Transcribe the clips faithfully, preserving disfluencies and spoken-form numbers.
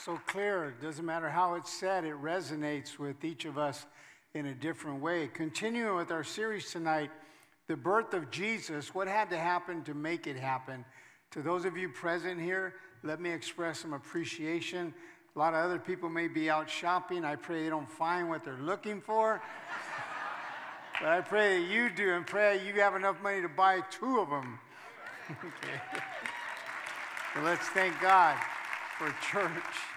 so clear. It doesn't matter how it's said, it resonates with each of us in a different way. Continuing with our series tonight, the birth of Jesus, what had to happen to make it happen? To those of you present here, let me express some appreciation. A lot of other people may be out shopping. I pray they don't find what they're looking for. But I pray that you do, and pray you have enough money to buy two of them. Okay. So let's thank God for church.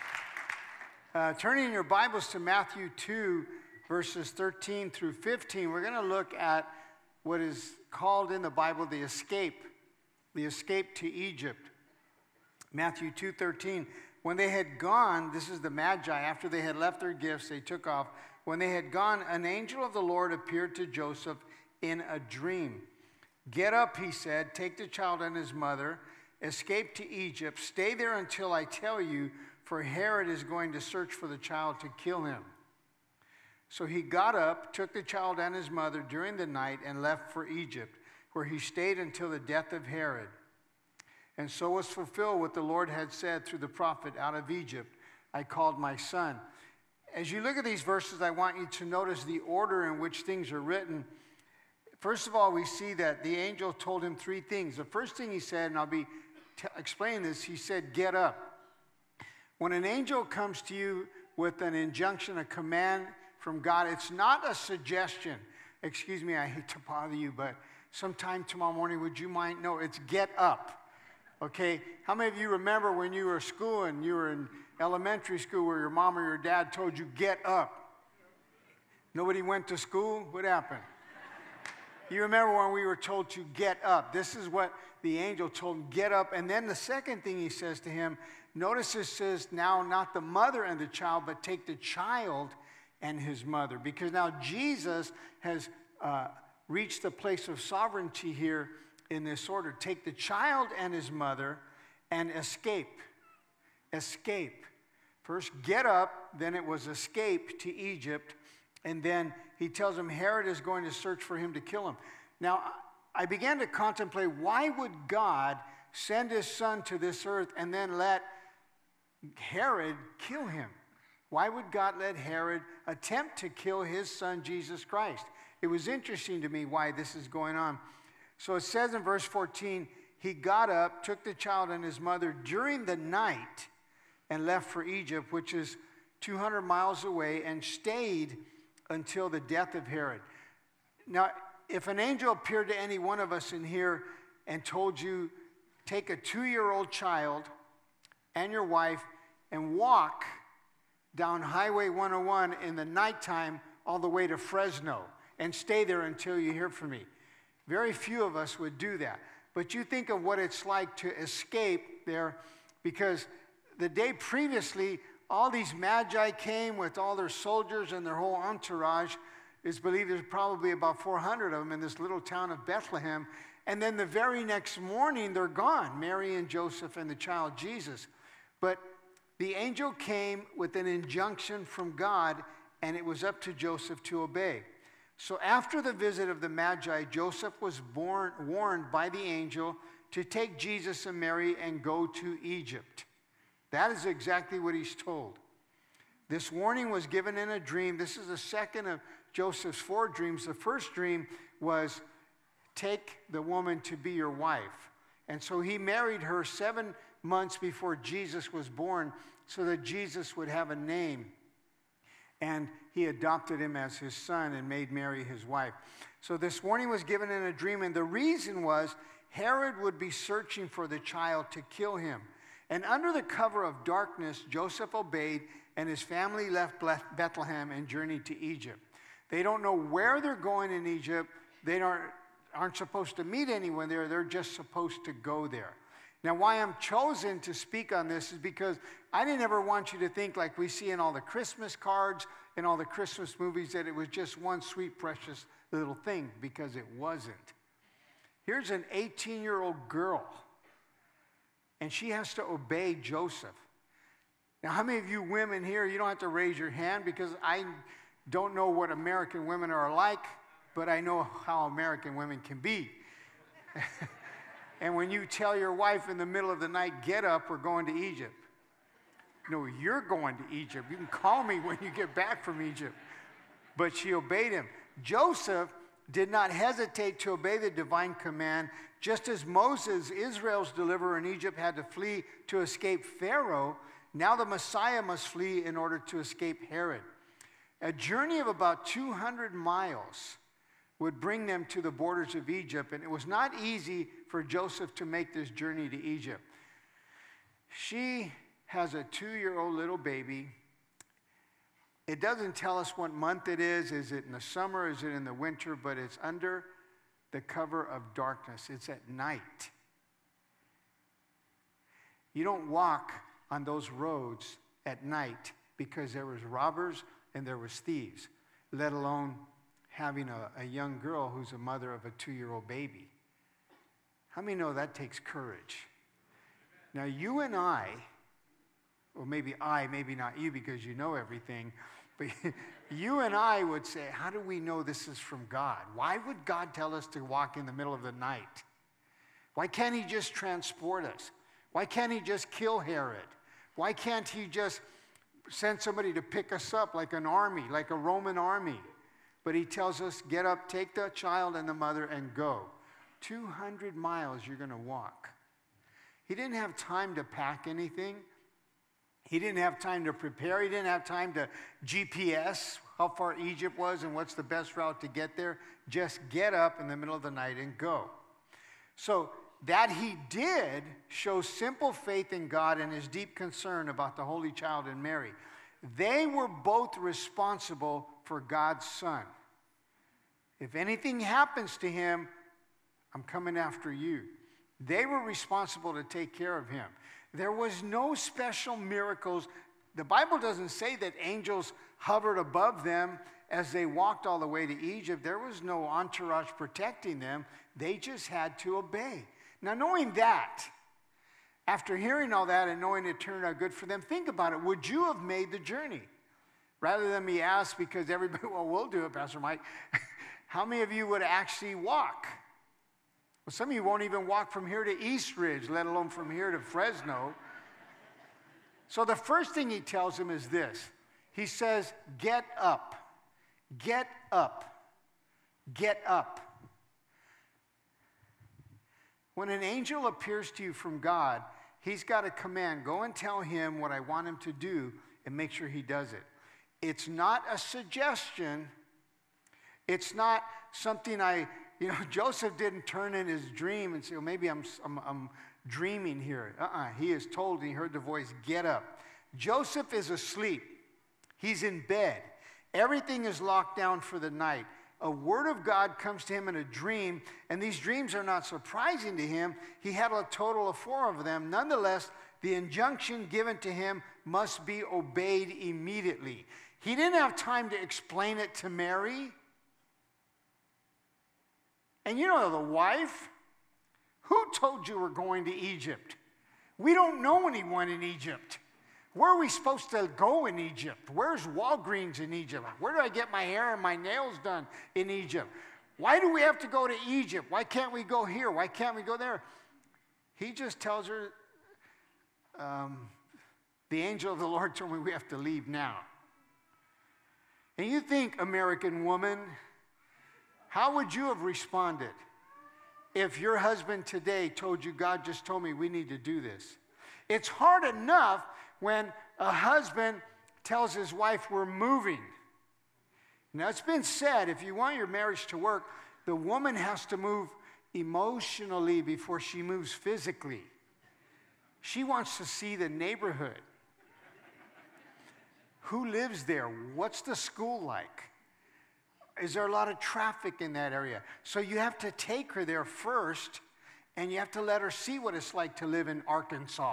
Uh, turning in your Bibles to Matthew two, verses thirteen through fifteen, we're going to look at what is called in the Bible the escape, the escape to Egypt. Matthew two thirteen, when they had gone, this is the Magi, after they had left their gifts, they took off. When they had gone, an angel of the Lord appeared to Joseph in a dream. Get up, he said, take the child and his mother, escape to Egypt, stay there until I tell you, for Herod is going to search for the child to kill him. So he got up, took the child and his mother during the night, and left for Egypt, where he stayed until the death of Herod. And so was fulfilled what the Lord had said through the prophet, out of Egypt I called my son. As you look at these verses, I want you to notice the order in which things are written. First of all, we see that the angel told him three things. The first thing he said, and I'll be t- explaining this, he said, get up. When an angel comes to you with an injunction, a command from God, it's not a suggestion. Excuse me, I hate to bother you, but sometime tomorrow morning, would you mind? No, it's get up. Okay, how many of you remember when you were at school and you were in elementary school where your mom or your dad told you, get up? Nobody went to school? What happened? You remember when we were told to get up. This is what the angel told him, get up. And then the second thing he says to him, notice it says now not the mother and the child, but take the child and his mother. Because now Jesus has uh, reached the place of sovereignty here in this order. Take the child and his mother and escape. Escape. First, get up, then it was escape to Egypt, and then he tells him Herod is going to search for him to kill him. Now, I began to contemplate, why would God send his son to this earth and then let Herod kill him? Why would God let Herod attempt to kill his son, Jesus Christ? It was interesting to me why this is going on. So it says in verse fourteen, he got up, took the child and his mother during the night and left for Egypt, which is two hundred miles away, and stayed until the death of Herod. Now, if an angel appeared to any one of us in here and told you, take a two-year-old child and your wife and walk down Highway one oh one in the nighttime all the way to Fresno and stay there until you hear from me, very few of us would do that. But you think of what it's like to escape there, because the day previously, all these magi came with all their soldiers and their whole entourage. It's believed there's probably about four hundred of them in this little town of Bethlehem. And then the very next morning, they're gone, Mary and Joseph and the child Jesus. But the angel came with an injunction from God, and it was up to Joseph to obey. So after the visit of the Magi, Joseph was born, warned by the angel to take Jesus and Mary and go to Egypt. That is exactly what he's told. This warning was given in a dream. This is the second of Joseph's four dreams. The first dream was, take the woman to be your wife. And so he married her seven months before Jesus was born so that Jesus would have a name. And he adopted him as his son and made Mary his wife. So this warning was given in a dream, and the reason was Herod would be searching for the child to kill him. And under the cover of darkness, Joseph obeyed, and his family left Bethlehem and journeyed to Egypt. They don't know where they're going in Egypt. They aren't, aren't supposed to meet anyone there. They're just supposed to go there. Now, why I'm chosen to speak on this is because I didn't ever want you to think, like we see in all the Christmas cards and all the Christmas movies, that it was just one sweet, precious little thing, because it wasn't. Here's an eighteen-year-old girl, and she has to obey Joseph. Now, how many of you women here, you don't have to raise your hand, because I don't know what American women are like, but I know how American women can be. And when you tell your wife in the middle of the night, get up, we're going to Egypt. No, you're going to Egypt. You can call me when you get back from Egypt. But she obeyed him. Joseph did not hesitate to obey the divine command, just as Moses, Israel's deliverer in Egypt, had to flee to escape Pharaoh. Now the Messiah must flee in order to escape Herod. A journey of about two hundred miles would bring them to the borders of Egypt, and it was not easy for Joseph to make this journey to Egypt. She has a two-year-old little baby. It doesn't tell us what month it is. Is it in the summer? Is it in the winter? But it's under the cover of darkness. It's at night. You don't walk on those roads at night because there was robbers and there was thieves, let alone having a, a young girl who's a mother of a two-year-old baby. How many know that takes courage? Now, you and I, or maybe I, maybe not you because you know everything, but you and I would say, how do we know this is from God? Why would God tell us to walk in the middle of the night? Why can't he just transport us? Why can't he just kill Herod? Why can't he just send somebody to pick us up like an army, like a Roman army? But he tells us, get up, take the child and the mother and go. two hundred miles you're going to walk. He didn't have time to pack anything. He didn't have time to prepare. He didn't have time to G P S how far Egypt was and what's the best route to get there. Just get up in the middle of the night and go. So that he did shows simple faith in God and his deep concern about the Holy Child and Mary. They were both responsible for God's Son. If anything happens to him, I'm coming after you. They were responsible to take care of him. There was no special miracles. The Bible doesn't say that angels hovered above them as they walked all the way to Egypt. There was no entourage protecting them. They just had to obey. Now, knowing that, after hearing all that and knowing it turned out good for them, think about it. Would you have made the journey? Rather than me ask, because everybody, well, we'll do it, Pastor Mike. How many of you would actually walk? Well, some of you won't even walk from here to East Ridge, let alone from here to Fresno. So the first thing he tells him is this. He says, get up. Get up. Get up. When an angel appears to you from God, he's got a command. Go and tell him what I want him to do and make sure he does it. It's not a suggestion. It's not something I, you know, Joseph didn't turn in his dream and say, well, maybe I'm, I'm, I'm dreaming here. Uh-uh. He is told, and he heard the voice, get up. Joseph is asleep. He's in bed. Everything is locked down for the night. A word of God comes to him in a dream, and these dreams are not surprising to him. He had a total of four of them. Nonetheless, the injunction given to him must be obeyed immediately. He didn't have time to explain it to Mary. And you know the wife, who told you we're going to Egypt? We don't know anyone in Egypt. Where are we supposed to go in Egypt? Where's Walgreens in Egypt? Where do I get my hair and my nails done in Egypt? Why do we have to go to Egypt? Why can't we go here? Why can't we go there? He just tells her, um, the angel of the Lord told me we have to leave now. And you think, American woman, how would you have responded if your husband today told you, God just told me we need to do this? It's hard enough when a husband tells his wife, we're moving. Now, it's been said, if you want your marriage to work, the woman has to move emotionally before she moves physically. She wants to see the neighborhood. Who lives there? What's the school like? Is there a lot of traffic in that area? So you have to take her there first, and you have to let her see what it's like to live in Arkansas.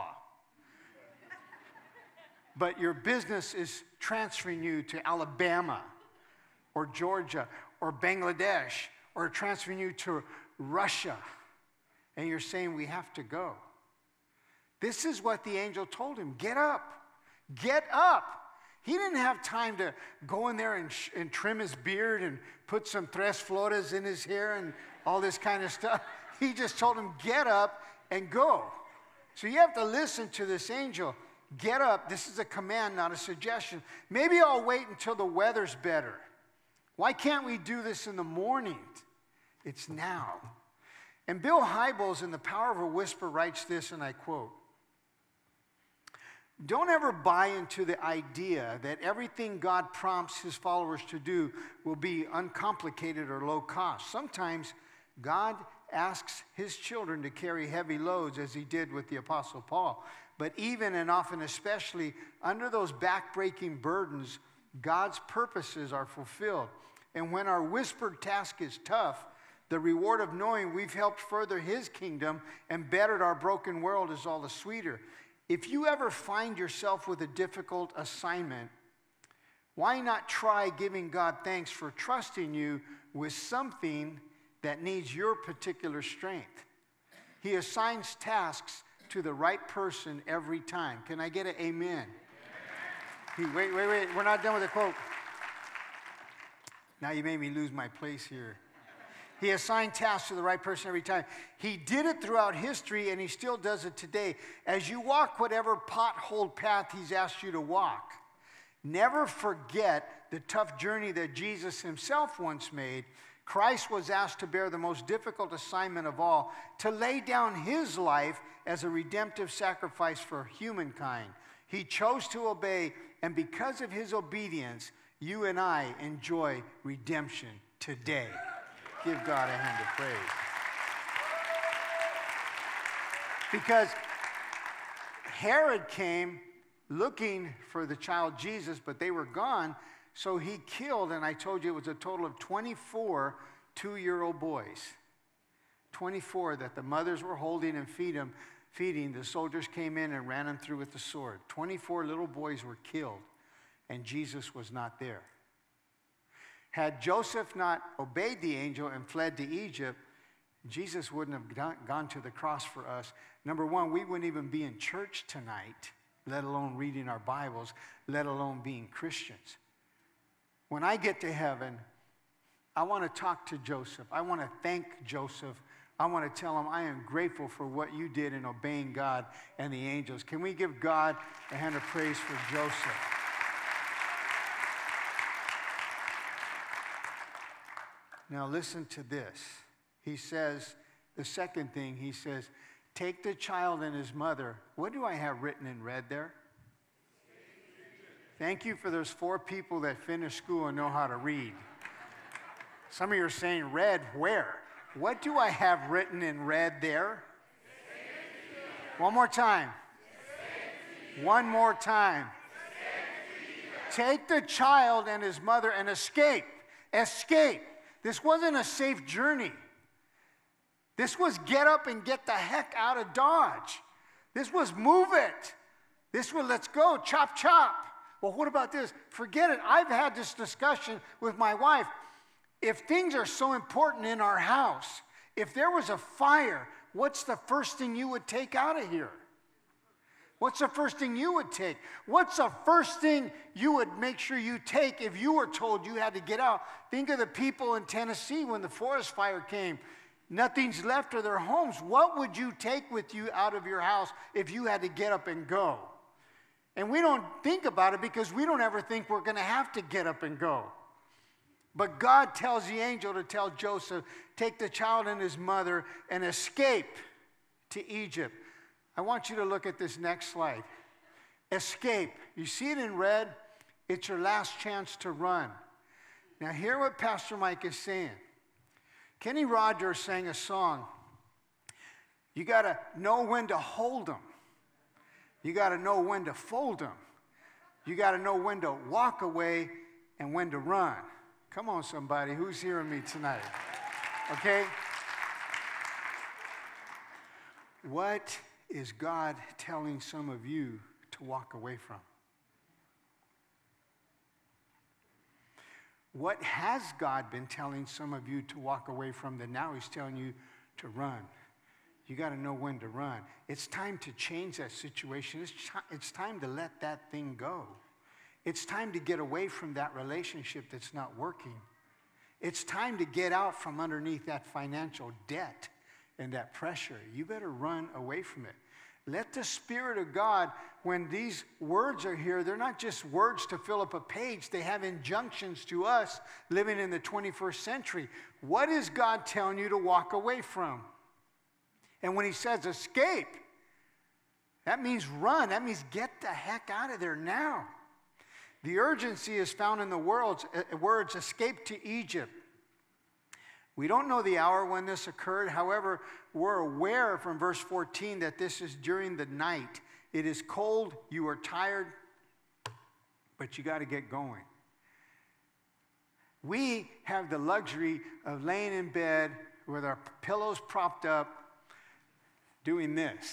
But your business is transferring you to Alabama or Georgia or Bangladesh or transferring you to Russia. And you're saying we have to go. This is what the angel told him. Get up. Get up. He didn't have time to go in there and, sh- and trim his beard and put some tres flores in his hair and all this kind of stuff. He just told him, get up and go. So you have to listen to this angel. get up. This is a command, not a suggestion. Maybe I'll wait until the weather's better. Why can't we do this in the morning? It's now. And Bill Hybels in The Power of a Whisper writes this, and I quote, "Don't ever buy into the idea that everything God prompts his followers to do will be uncomplicated or low cost. Sometimes God asks his children to carry heavy loads, as he did with the Apostle Paul. But even and often especially under those back-breaking burdens, God's purposes are fulfilled. And when our whispered task is tough, the reward of knowing we've helped further his kingdom and bettered our broken world is all the sweeter. If you ever find yourself with a difficult assignment, why not try giving God thanks for trusting you with something that needs your particular strength? He assigns tasks to the right person every time." Can I get an amen? He, wait, wait, wait. We're not done with the quote. Now you made me lose my place here. He assigned tasks to the right person every time. He did it throughout history, and he still does it today. As you walk whatever pothole path he's asked you to walk, never forget the tough journey that Jesus himself once made. Christ was asked to bear the most difficult assignment of all, to lay down his life as a redemptive sacrifice for humankind. He chose to obey, and because of his obedience, you and I enjoy redemption today. Give God a hand of praise. Because Herod came looking for the child Jesus, but they were gone, so he killed, and I told you it was a total of twenty-four two-year-old boys. twenty-four that the mothers were holding and feed them, feeding. The soldiers came in and ran them through with the sword. twenty-four little boys were killed, and Jesus was not there. Had Joseph not obeyed the angel and fled to Egypt, Jesus wouldn't have gone to the cross for us. Number one, we wouldn't even be in church tonight, let alone reading our Bibles, let alone being Christians. When I get to heaven, I want to talk to Joseph. I want to thank Joseph. I want to tell him I am grateful for what you did in obeying God and the angels. Can we give God a hand of praise for Joseph? Now listen to this. He says, the second thing, he says, take the child and his mother. What do I have written in red there? Thank you for those four people that finished school and know how to read. Some of you are saying red, where? What do I have written in red there? One more time. One more time. Take the child and his mother and escape. Escape. This wasn't a safe journey. This was get up and get the heck out of Dodge. This was move it. This was let's go, chop, chop. Well, what about this? Forget it. I've had this discussion with my wife. If things are so important in our house, if there was a fire, what's the first thing you would take out of here? What's the first thing you would take? What's the first thing you would make sure you take if you were told you had to get out? Think of the people in Tennessee when the forest fire came. Nothing's left of their homes. What would you take with you out of your house if you had to get up and go? And we don't think about it because we don't ever think we're going to have to get up and go. But God tells the angel to tell Joseph, take the child and his mother and escape to Egypt. I want you to look at this next slide. Escape. You see it in red? It's your last chance to run. Now hear what Pastor Mike is saying. Kenny Rogers sang a song. You got to know when to hold them. You got to know when to fold them. You got to know when to walk away and when to run. Come on, somebody. Who's hearing me tonight? Okay? What is God telling some of you to walk away from? What has God been telling some of you to walk away from that now he's telling you to run? You got to know when to run. It's time to change that situation. It's, ch- it's time to let that thing go. It's time to get away from that relationship that's not working. It's time to get out from underneath that financial debt and that pressure. You better run away from it. Let the Spirit of God, when these words are here, they're not just words to fill up a page. They have injunctions to us living in the twenty-first century. What is God telling you to walk away from? And when he says escape, that means run. That means get the heck out of there now. The urgency is found in the words, uh, words escape to Egypt. We don't know the hour when this occurred. However, we're aware from verse fourteen that this is during the night. It is cold, you are tired, but you got to get going. We have the luxury of laying in bed with our pillows propped up, doing this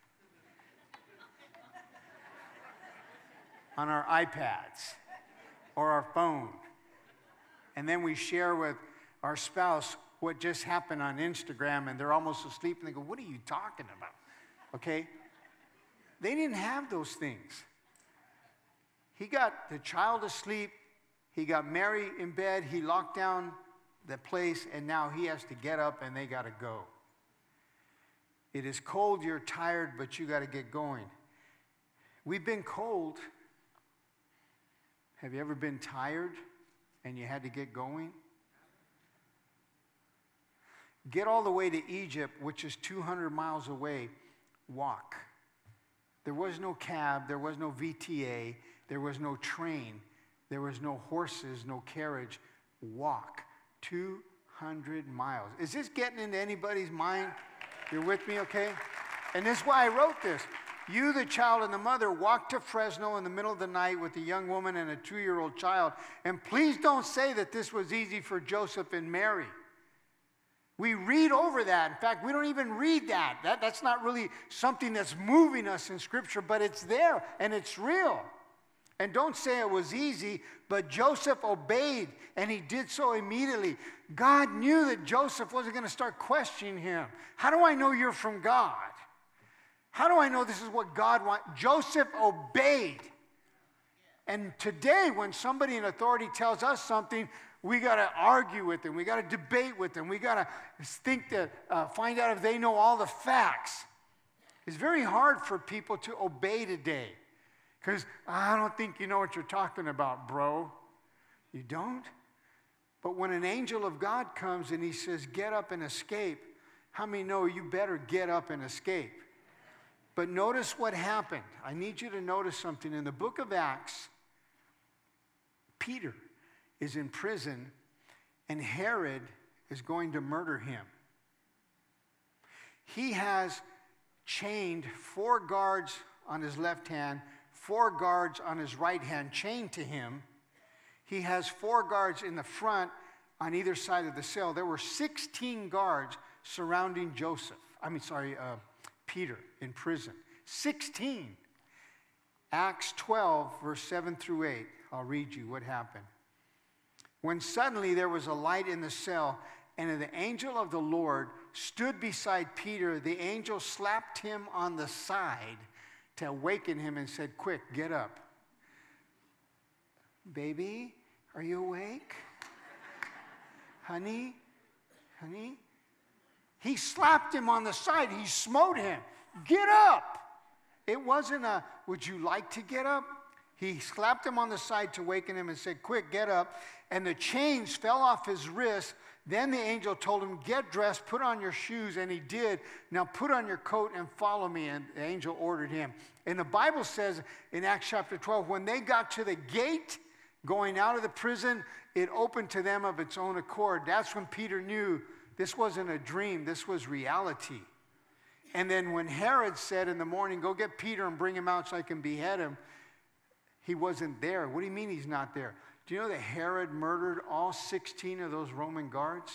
on our iPads or our phone. And then we share with our spouse what just happened on Instagram, and they're almost asleep, and they go, what are you talking about? Okay? They didn't have those things. He got the child asleep, he got Mary in bed, he locked down the place, and now he has to get up and they got to go. It is cold, you're tired, but you got to get going. We've been cold. Have you ever been tired and you had to get going? Get all the way to Egypt, which is two hundred miles away, walk. There was no cab, there was no V T A, there was no train, there was no horses, no carriage. Walk two hundred miles. Is this getting into anybody's mind? You're with me, okay? And this is why I wrote this. You, the child, and the mother walked to Fresno in the middle of the night with a young woman and a two-year-old child. And please don't say that this was easy for Joseph and Mary. We read over that. In fact, we don't even read that. that. That's not really something that's moving us in Scripture, but it's there and it's real. And don't say it was easy, but Joseph obeyed, and he did so immediately. God knew that Joseph wasn't going to start questioning him. How do I know you're from God? How do I know this is what God wants? Joseph obeyed. And today, when somebody in authority tells us something, we got to argue with them. We got to debate with them. We got to think that, uh, find out if they know all the facts. It's very hard for people to obey today because I don't think you know what you're talking about, bro. You don't? But when an angel of God comes and he says, get up and escape, how many know you better get up and escape? But notice what happened. I need you to notice something. In the book of Acts, Peter is in prison, and Herod is going to murder him. He has chained four guards on his left hand, four guards on his right hand, chained to him. He has four guards in the front on either side of the cell. There were sixteen guards surrounding Joseph. I mean, sorry, uh, Peter in prison. sixteen. Acts twelve, verse seven through eight. I'll read you what happened. When suddenly there was a light in the cell, and the angel of the Lord stood beside Peter. The angel slapped him on the side to awaken him and said, quick, get up. Baby, are you awake? Honey, honey? He slapped him on the side. He smote him. Get up. It wasn't a, would you like to get up? He slapped him on the side to waken him and said, quick, get up. And the chains fell off his wrists. Then the angel told him, get dressed, put on your shoes. And he did. Now put on your coat and follow me. And the angel ordered him. And the Bible says in Acts chapter twelve, when they got to the gate going out of the prison, it opened to them of its own accord. That's when Peter knew this wasn't a dream. This was reality. And then when Herod said in the morning, go get Peter and bring him out so I can behead him, he wasn't there. What do you mean he's not there? Do you know that Herod murdered all sixteen of those Roman guards?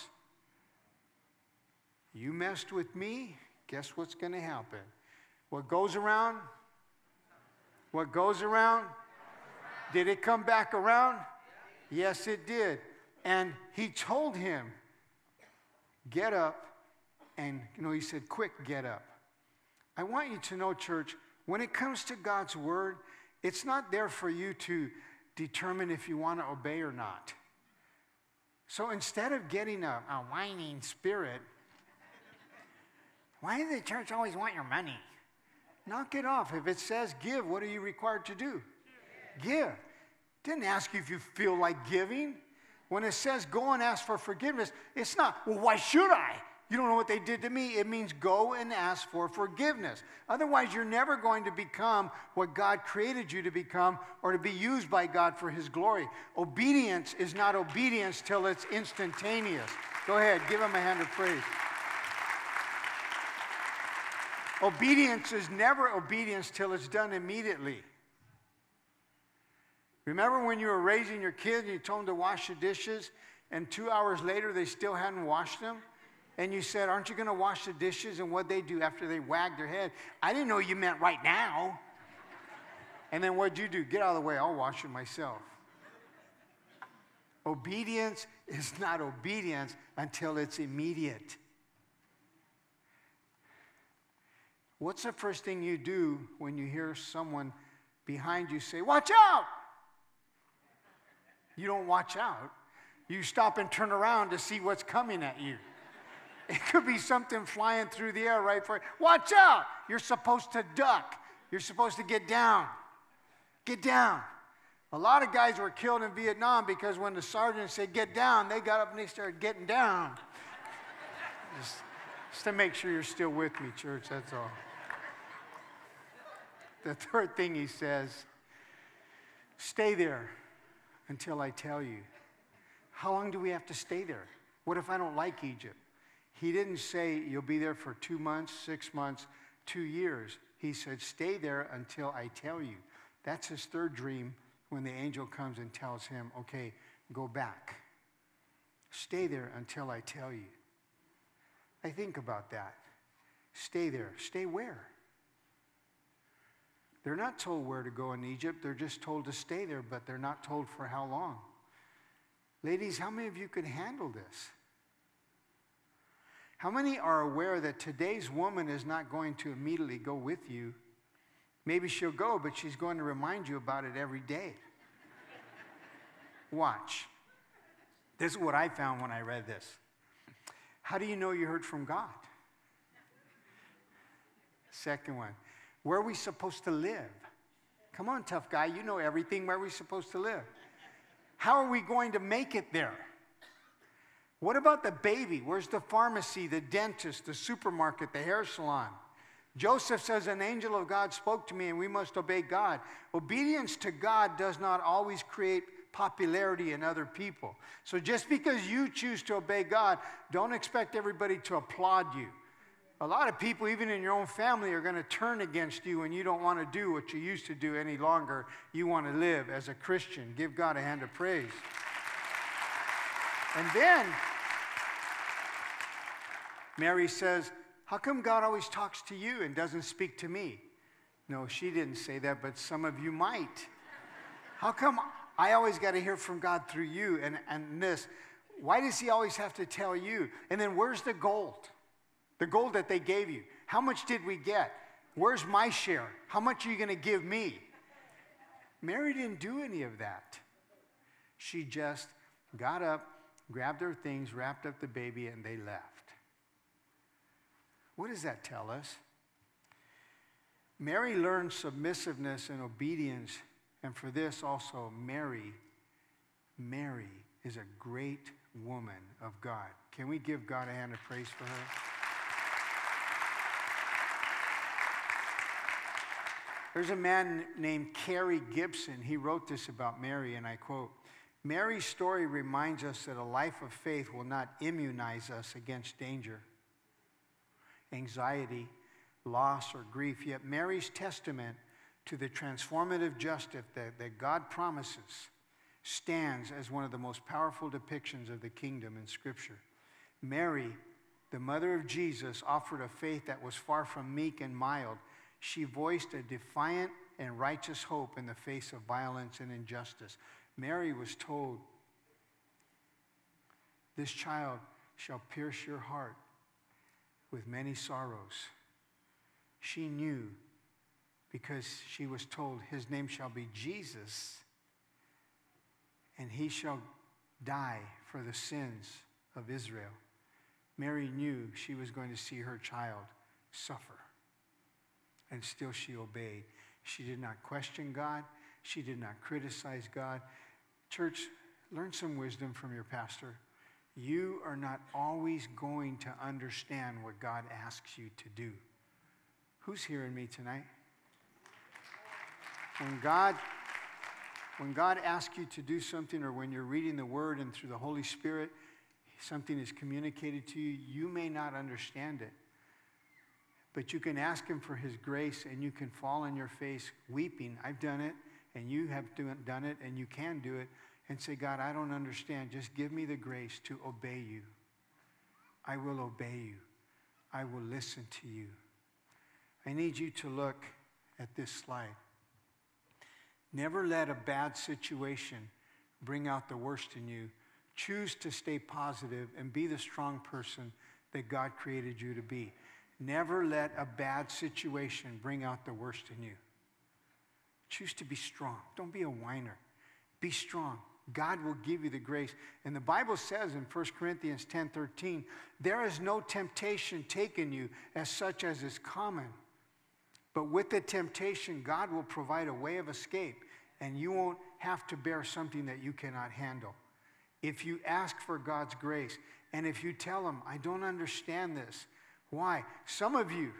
You messed with me, guess what's going to happen? What goes around? What goes around? Did it come back around? Yes, it did. And he told him, get up. And, you know, he said, quick, get up. I want you to know, church, when it comes to God's word, it's not there for you to determine if you want to obey or not. So instead of getting a, a whining spirit, why does the church always want your money? Knock it off. If it says give, what are you required to do? Give. Didn't ask you if you feel like giving. When it says go and ask for forgiveness, it's not, well, why should I? You don't know what they did to me. It means go and ask for forgiveness. Otherwise, you're never going to become what God created you to become or to be used by God for his glory. Obedience is not obedience till it's instantaneous. Go ahead, give him a hand of praise. Obedience is never obedience till it's done immediately. Remember when you were raising your kids and you told them to wash the dishes, and two hours later they still hadn't washed them? And you said, aren't you going to wash the dishes? And what'd they do after they wagged their head? I didn't know you meant right now. And then what'd you do? Get out of the way. I'll wash it myself. Obedience is not obedience until it's immediate. What's the first thing you do when you hear someone behind you say, watch out? You don't watch out. You stop and turn around to see what's coming at you. It could be something flying through the air right for you. Watch out. You're supposed to duck. You're supposed to get down. Get down. A lot of guys were killed in Vietnam because when the sergeant said get down, they got up and they started getting down. just, just to make sure you're still with me, church, that's all. The third thing he says, stay there until I tell you. How long do we have to stay there? What if I don't like Egypt? He didn't say you'll be there for two months, six months, two years. He said stay there until I tell you. That's his third dream when the angel comes and tells him, okay, go back. Stay there until I tell you. I think about that. Stay there. Stay where? They're not told where to go in Egypt. They're just told to stay there, but they're not told for how long. Ladies, how many of you can handle this? How many are aware that today's woman is not going to immediately go with you? Maybe she'll go, but she's going to remind you about it every day. Watch. This is what I found when I read this. How do you know you heard from God? Second one. Where are we supposed to live? Come on, tough guy. You know everything. Where are we supposed to live? How are we going to make it there? What about the baby? Where's the pharmacy, the dentist, the supermarket, the hair salon? Joseph says, an angel of God spoke to me and we must obey God. Obedience to God does not always create popularity in other people. So just because you choose to obey God, don't expect everybody to applaud you. A lot of people, even in your own family, are going to turn against you and you don't want to do what you used to do any longer. You want to live as a Christian. Give God a hand of praise. And then Mary says, how come God always talks to you and doesn't speak to me? No, she didn't say that, but some of you might. How come I always got to hear from God through you and, and this? Why does he always have to tell you? And then where's the gold? The gold that they gave you. How much did we get? Where's my share? How much are you going to give me? Mary didn't do any of that. She just got up, grabbed her things, wrapped up the baby, and they left. What does that tell us? Mary learned submissiveness and obedience, and for this also, Mary, Mary is a great woman of God. Can we give God a hand of praise for her? There's a man named Carey Gibson. He wrote this about Mary, and I quote, Mary's story reminds us that a life of faith will not immunize us against danger, anxiety, loss, or grief. Yet Mary's testament to the transformative justice that, that God promises stands as one of the most powerful depictions of the kingdom in Scripture. Mary, the mother of Jesus, offered a faith that was far from meek and mild. She voiced a defiant and righteous hope in the face of violence and injustice. Mary was told, this child shall pierce your heart with many sorrows. She knew because she was told, his name shall be Jesus, and he shall die for the sins of Israel. Mary knew she was going to see her child suffer. and still she obeyed. She did not question God. She did not criticize God. Church, learn some wisdom from your pastor. You are not always going to understand what God asks you to do. Who's hearing me tonight? When God, when God asks you to do something, or when you're reading the Word and through the Holy Spirit, something is communicated to you, you may not understand it. But you can ask Him for His grace, and you can fall on your face weeping. I've done it, and you have done it, and you can do it, and say, God, I don't understand. Just give me the grace to obey you. I will obey you. I will listen to you. I need you to look at this slide. Never let a bad situation bring out the worst in you. Choose to stay positive and be the strong person that God created you to be. Never let a bad situation bring out the worst in you. Choose to be strong. Don't be a whiner. Be strong. God will give you the grace. And the Bible says in First Corinthians ten thirteen, there is no temptation taken you as such as is common. But with the temptation, God will provide a way of escape, and you won't have to bear something that you cannot handle. If you ask for God's grace, and if you tell Him, I don't understand this. Why? Some of you,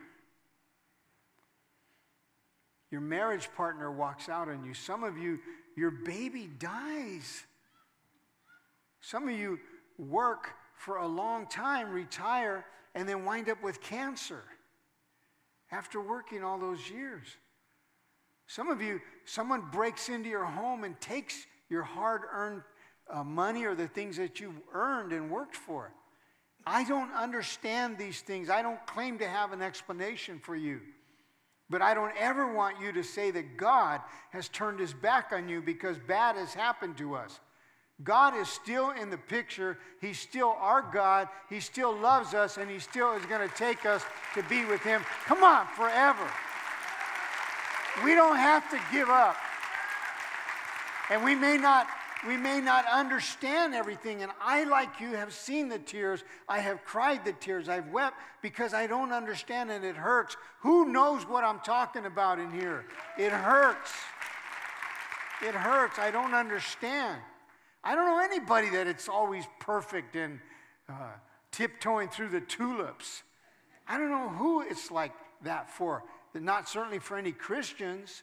your marriage partner walks out on you. Some of you, your baby dies. Some of you work for a long time, retire, and then wind up with cancer after working all those years. Some of you, someone breaks into your home and takes your hard-earned uh, money or the things that you've earned and worked for. I don't understand these things. I don't claim to have an explanation for you. But I don't ever want you to say that God has turned His back on you because bad has happened to us. God is still in the picture. He's still our God. He still loves us, and He still is going to take us to be with Him. Come on, forever. We don't have to give up. And we may not, we may not understand everything. And I, like you, have seen the tears. I have cried the tears. I've wept because I don't understand, and it hurts. Who knows what I'm talking about in here? It hurts. It hurts. I don't understand. I don't know anybody that it's always perfect and uh, tiptoeing through the tulips. I don't know who it's like that for. Not certainly for any Christians.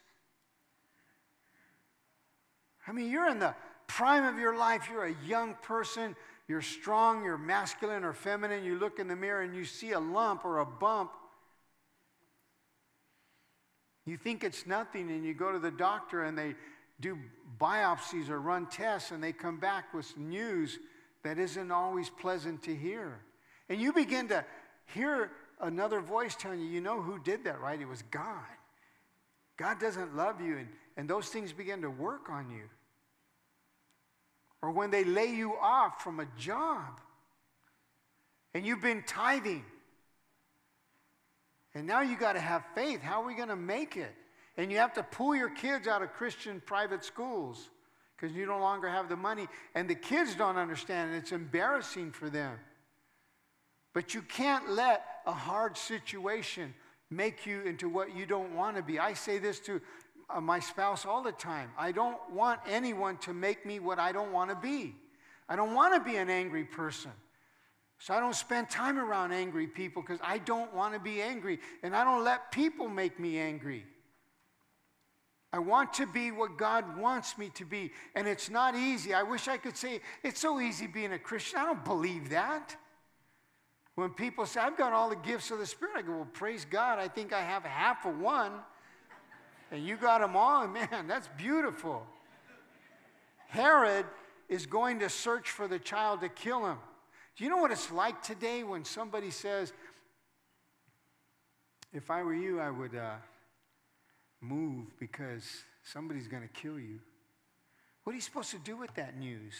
I mean, you're in the prime of your life. You're a young person. You're strong. You're masculine or feminine. You look in the mirror and you see a lump or a bump. You think it's nothing, and you go to the doctor and they do biopsies or run tests, and they come back with news that isn't always pleasant to hear. And you begin to hear another voice telling you, you know who did that, right? It was God. God doesn't love you, and, and those things begin to work on you. Or when they lay you off from a job, and you've been tithing, and now you got to have faith. How are we going to make it? And you have to pull your kids out of Christian private schools because you no longer have the money. And the kids don't understand, and it's embarrassing for them. But you can't let a hard situation make you into what you don't want to be. I say this to uh, my spouse all the time. I don't want anyone to make me what I don't want to be. I don't want to be an angry person. So I don't spend time around angry people because I don't want to be angry. And I don't let people make me angry. I want to be what God wants me to be. And it's not easy. I wish I could say, it's so easy being a Christian. I don't believe that. When people say, I've got all the gifts of the Spirit, I go, well, praise God. I think I have half of one. And you got them all. And man, that's beautiful. Herod is going to search for the child to kill him. Do you know what it's like today when somebody says, if I were you, I would... Uh, move because somebody's going to kill you. What are you supposed to do with that news?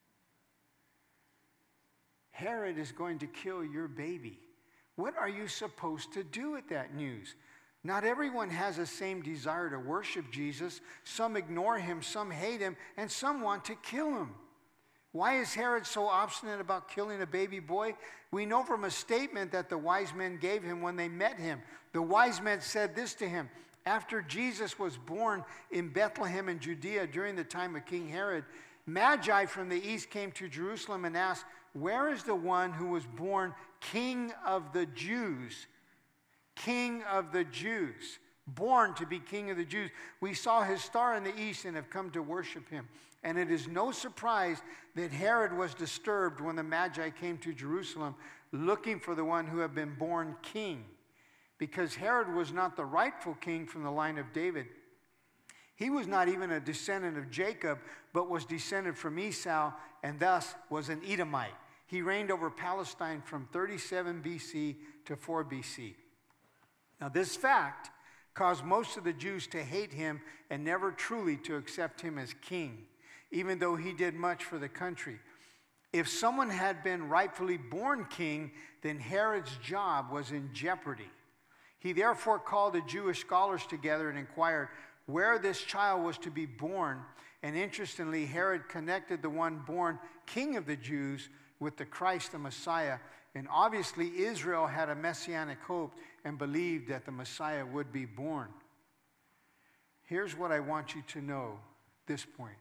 Herod is going to kill your baby. What are you supposed to do with that news? Not everyone has the same desire to worship Jesus. Some ignore him, some hate him, and some want to kill him. Why is Herod so obstinate about killing a baby boy? We know from a statement that the wise men gave him when they met him. The wise men said this to him: after Jesus was born in Bethlehem in Judea during the time of King Herod, Magi from the east came to Jerusalem and asked, where is the one who was born King of the Jews? King of the Jews. Born to be King of the Jews. We saw his star in the east and have come to worship him. And it is no surprise that Herod was disturbed when the Magi came to Jerusalem looking for the one who had been born king, because Herod was not the rightful king from the line of David. He was not even a descendant of Jacob, but was descended from Esau and thus was an Edomite. He reigned over Palestine from thirty-seven B C to four B C. Now this fact caused most of the Jews to hate him and never truly to accept him as king, even though he did much for the country. If someone had been rightfully born king, then Herod's job was in jeopardy. He therefore called the Jewish scholars together and inquired where this child was to be born. And interestingly, Herod connected the one born king of the Jews with the Christ, the Messiah. And obviously Israel had a messianic hope and believed that the Messiah would be born. Here's what I want you to know at this point.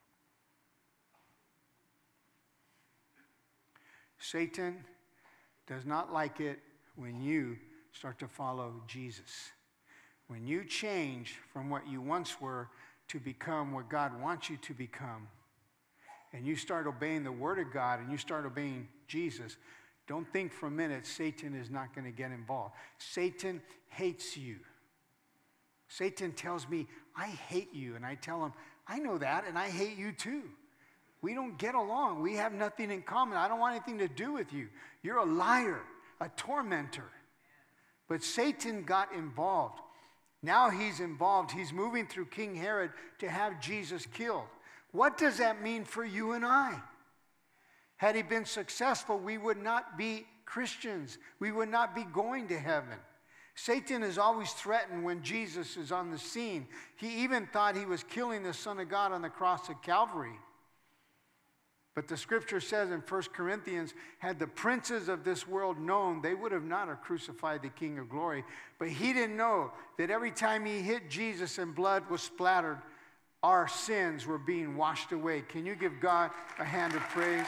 Satan does not like it when you start to follow Jesus. When you change from what you once were to become what God wants you to become, and you start obeying the Word of God and you start obeying Jesus, don't think for a minute Satan is not going to get involved. Satan hates you. Satan tells me, I hate you. And I tell him, I know that, and I hate you too. We don't get along. We have nothing in common. I don't want anything to do with you. You're a liar, a tormentor. But Satan got involved. Now he's involved. He's moving through King Herod to have Jesus killed. What does that mean for you and I? Had he been successful, we would not be Christians. We would not be going to heaven. Satan is always threatened when Jesus is on the scene. He even thought he was killing the Son of God on the cross of Calvary. But the scripture says in First Corinthians, had the princes of this world known, they would have not have crucified the King of glory. But he didn't know that every time he hit Jesus and blood was splattered, our sins were being washed away. Can you give God a hand of praise?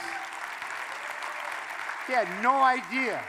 He had no idea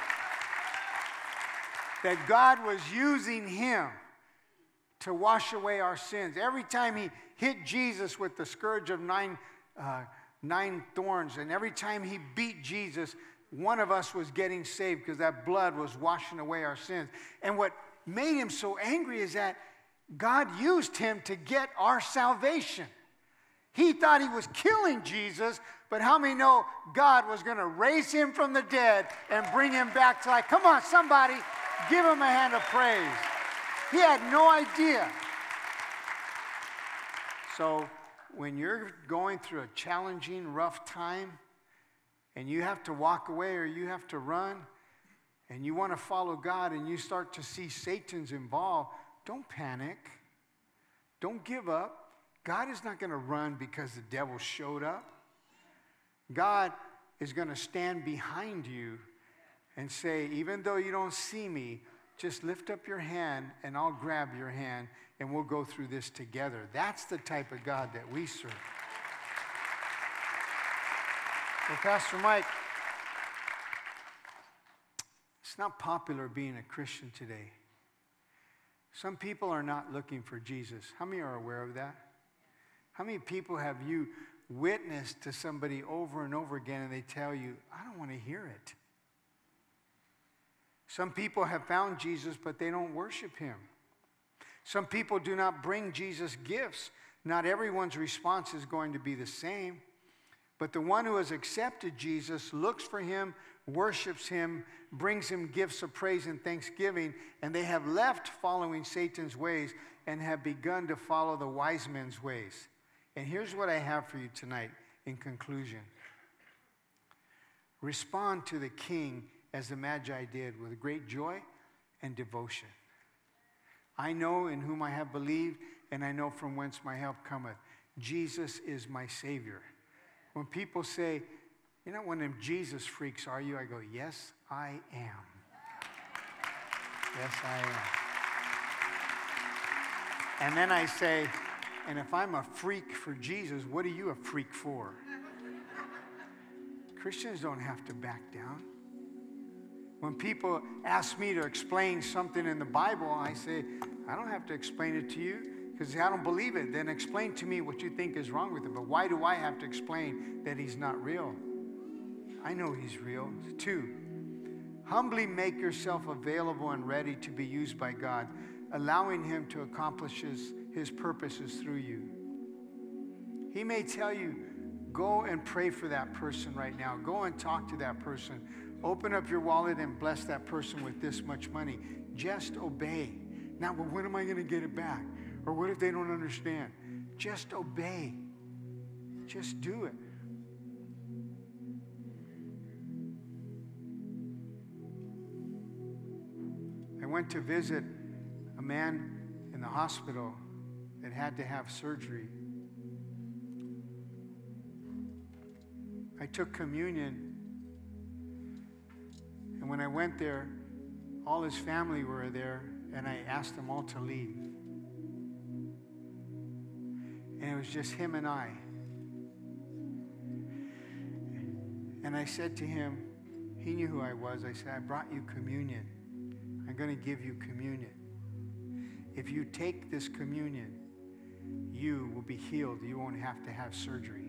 that God was using him to wash away our sins. Every time he hit Jesus with the scourge of nine uh, nine thorns, and every time he beat Jesus, one of us was getting saved because that blood was washing away our sins. And what made him so angry is that God used him to get our salvation. He thought he was killing Jesus, but how many know God was going to raise him from the dead and bring him back to life? Come on, somebody, give him a hand of praise. He had no idea. So when you're going through a challenging, rough time, and you have to walk away or you have to run, and you want to follow God, and you start to see Satan's involved, don't panic. Don't give up. God is not going to run because the devil showed up. God is going to stand behind you and say, even though you don't see me, just lift up your hand and I'll grab your hand and we'll go through this together. That's the type of God that we serve. So, Pastor Mike, it's not popular being a Christian today. Some people are not looking for Jesus. How many are aware of that? How many people have you witnessed to somebody over and over again and they tell you, I don't want to hear it? Some people have found Jesus, but they don't worship him. Some people do not bring Jesus gifts. Not everyone's response is going to be the same. But the one who has accepted Jesus looks for him, worships him, brings him gifts of praise and thanksgiving, and they have left following Satan's ways and have begun to follow the wise men's ways. And here's what I have for you tonight in conclusion. Respond to the King as the Magi did, with great joy and devotion. I know in whom I have believed, and I know from whence my help cometh. Jesus is my Savior. When people say, "You're not one of them Jesus freaks, are you?" I go, "Yes, I am. Yes, I am." And then I say, "And if I'm a freak for Jesus, what are you a freak for?" Christians don't have to back down. When people ask me to explain something in the Bible, I say, "I don't have to explain it to you, because I don't believe it. Then explain to me what you think is wrong with it. But why do I have to explain that he's not real? I know he's real." Two, humbly make yourself available and ready to be used by God, allowing him to accomplish his, his purposes through you. He may tell you, go and pray for that person right now. Go and talk to that person. Open up your wallet and bless that person with this much money. Just obey. Now, well, when am I going to get it back? Or what if they don't understand? Just obey. Just do it. I went to visit a man in the hospital that had to have surgery. I took communion, and when I went there, all his family were there, and I asked them all to leave. And it was just him and I. And I said to him, he knew who I was. I said, "I brought you communion. I'm going to give you communion. If you take this communion, you will be healed. You won't have to have surgery."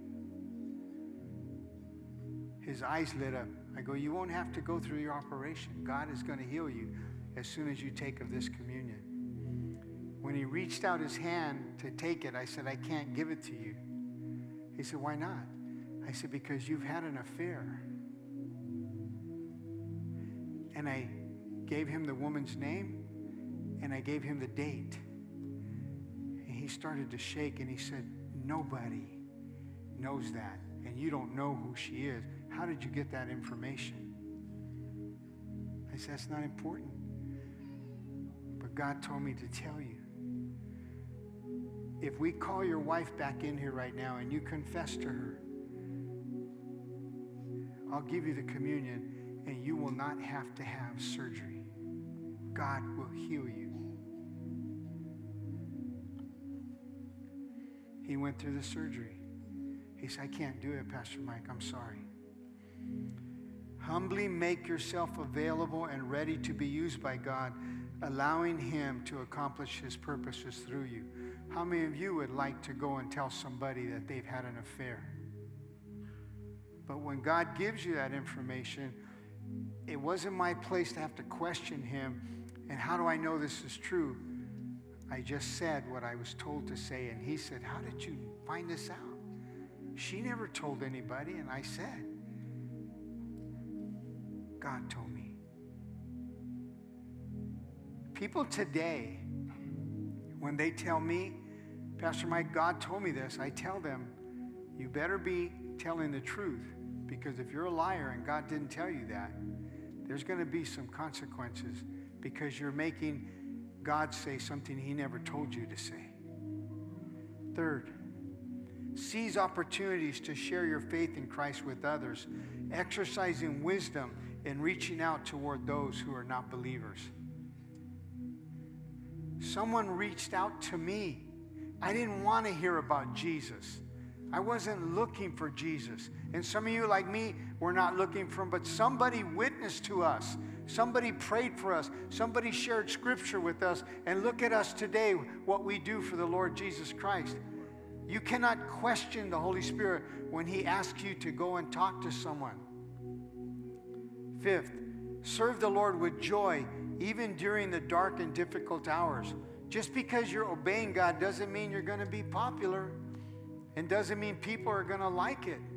His eyes lit up. I go, "You won't have to go through your operation. God is going to heal you as soon as you take of this communion." When he reached out his hand to take it, I said, "I can't give it to you." He said, "Why not?" I said, "Because you've had an affair." And I gave him the woman's name, and I gave him the date. And he started to shake, and he said, "Nobody knows that, and you don't know who she is. How did you get that information?" I said, "That's not important. But God told me to tell you. If we call your wife back in here right now and you confess to her, I'll give you the communion and you will not have to have surgery. God will heal you." He went through the surgery. He said, "I can't do it, Pastor Mike. I'm sorry." Humbly make yourself available and ready to be used by God, allowing him to accomplish his purposes through you. How many of you would like to go and tell somebody that they've had an affair? But when God gives you that information, it wasn't my place to have to question him. And how do I know this is true? I just said what I was told to say. And he said, "How did you find this out?" She never told anybody. And I said, "God told me." People today, when they tell me, "Pastor Mike, God told me this," I tell them, you better be telling the truth, because if you're a liar and God didn't tell you that, there's going to be some consequences, because you're making God say something he never told you to say. Third, seize opportunities to share your faith in Christ with others, exercising wisdom in reaching out toward those who are not believers. Someone reached out to me. I didn't want to hear about Jesus. I wasn't looking for Jesus. And some of you, like me, were not looking for him, but somebody witnessed to us. Somebody prayed for us. Somebody shared scripture with us. And look at us today, what we do for the Lord Jesus Christ. You cannot question the Holy Spirit when he asks you to go and talk to someone. Fifth, serve the Lord with joy, even during the dark and difficult hours. Just because you're obeying God doesn't mean you're going to be popular, and doesn't mean people are going to like it.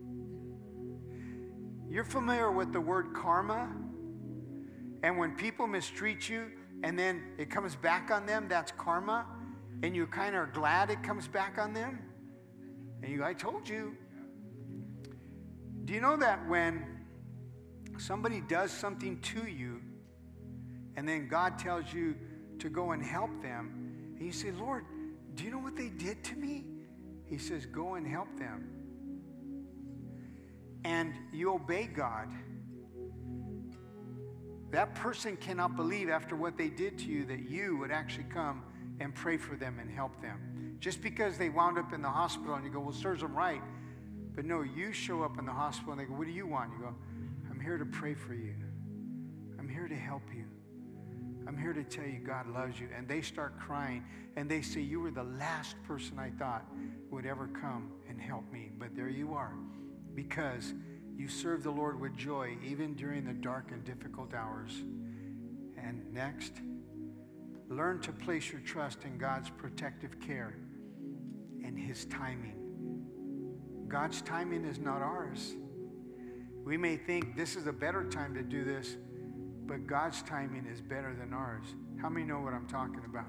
You're familiar with the word karma? And when people mistreat you and then it comes back on them, that's karma. And you kind of are glad it comes back on them. And you, I told you. Do you know that when somebody does something to you and then God tells you to go and help them, and you say, "Lord, do you know what they did to me?" He says, "Go and help them." and you obey God, that person cannot believe after what they did to you that you would actually come and pray for them and help them. Just because they wound up in the hospital and you go, well, serves them right. But no, you show up in the hospital and they go, what do you want? You go, I'm here to pray for you. I'm here to help you. I'm here to tell you God loves you. And they start crying and they say, you were the last person I thought would ever come and help me. But there you are, because you serve the Lord with joy even during the dark and difficult hours. And next, learn to place your trust in God's protective care and His timing. God's timing is not ours. We may think this is a better time to do this, but God's timing is better than ours. How many know what I'm talking about?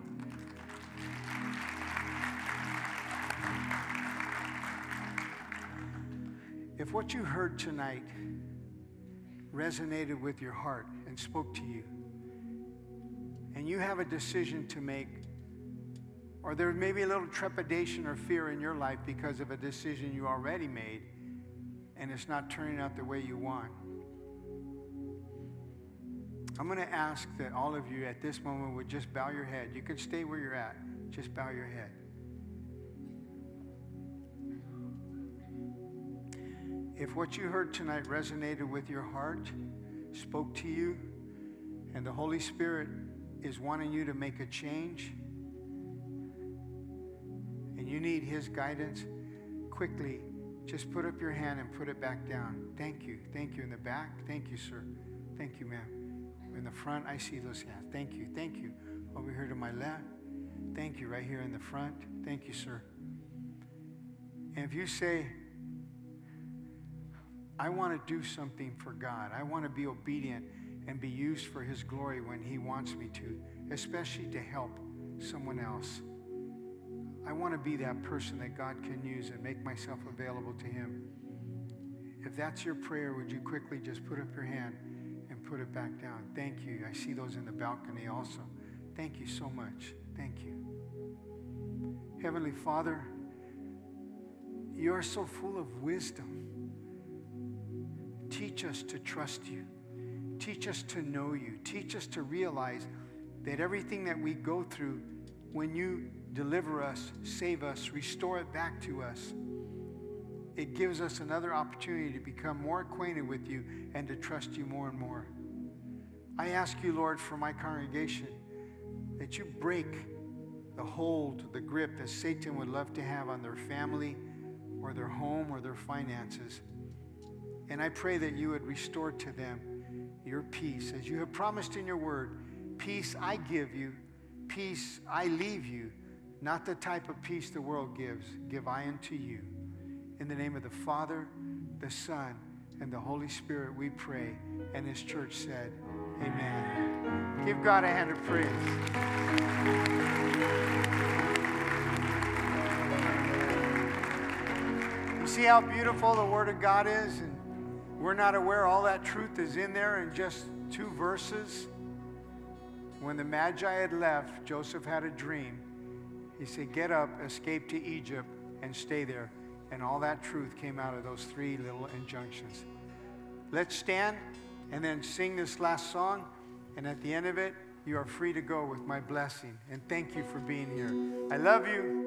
If what you heard tonight resonated with your heart and spoke to you, and you have a decision to make, or there may be a little trepidation or fear in your life because of a decision you already made, and it's not turning out the way you want, I'm going to ask that all of you at this moment would just bow your head. You can stay where you're at. Just bow your head. If what you heard tonight resonated with your heart, spoke to you, and the Holy Spirit is wanting you to make a change, and you need His guidance, quickly just put up your hand and put it back down. Thank you. Thank you in the back. Thank you, sir. Thank you, ma'am. In the front, I see those hands. Thank you. Thank you. Over here to my left. Thank you. Right here in the front. Thank you, sir. And if you say, I want to do something for God, I want to be obedient and be used for His glory when He wants me to, especially to help someone else. I want to be that person that God can use and make myself available to Him. If that's your prayer, would you quickly just put up your hand and put it back down? Thank you. I see those in the balcony also. Thank you so much. Thank you. Heavenly Father, you are so full of wisdom. Teach us to trust you. Teach us to know you. Teach us to realize that everything that we go through, when you deliver us, save us, restore it back to us, it gives us another opportunity to become more acquainted with you and to trust you more and more. I ask you, Lord, for my congregation, that you break the hold, the grip that Satan would love to have on their family or their home or their finances. And I pray that you would restore to them your peace. As you have promised in your word, peace I give you, peace I leave you, not the type of peace the world gives, give I unto you. In the name of the Father, the Son, and the Holy Spirit we pray. And His church said, amen. Give God a hand of praise. You see how beautiful the Word of God is? And we're not aware all that truth is in there in just two verses. When the Magi had left, Joseph had a dream. He said, get up, escape to Egypt, and stay there. And all that truth came out of those three little injunctions. Let's stand and then sing this last song. And at the end of it, you are free to go with my blessing. And thank you for being here. I love you.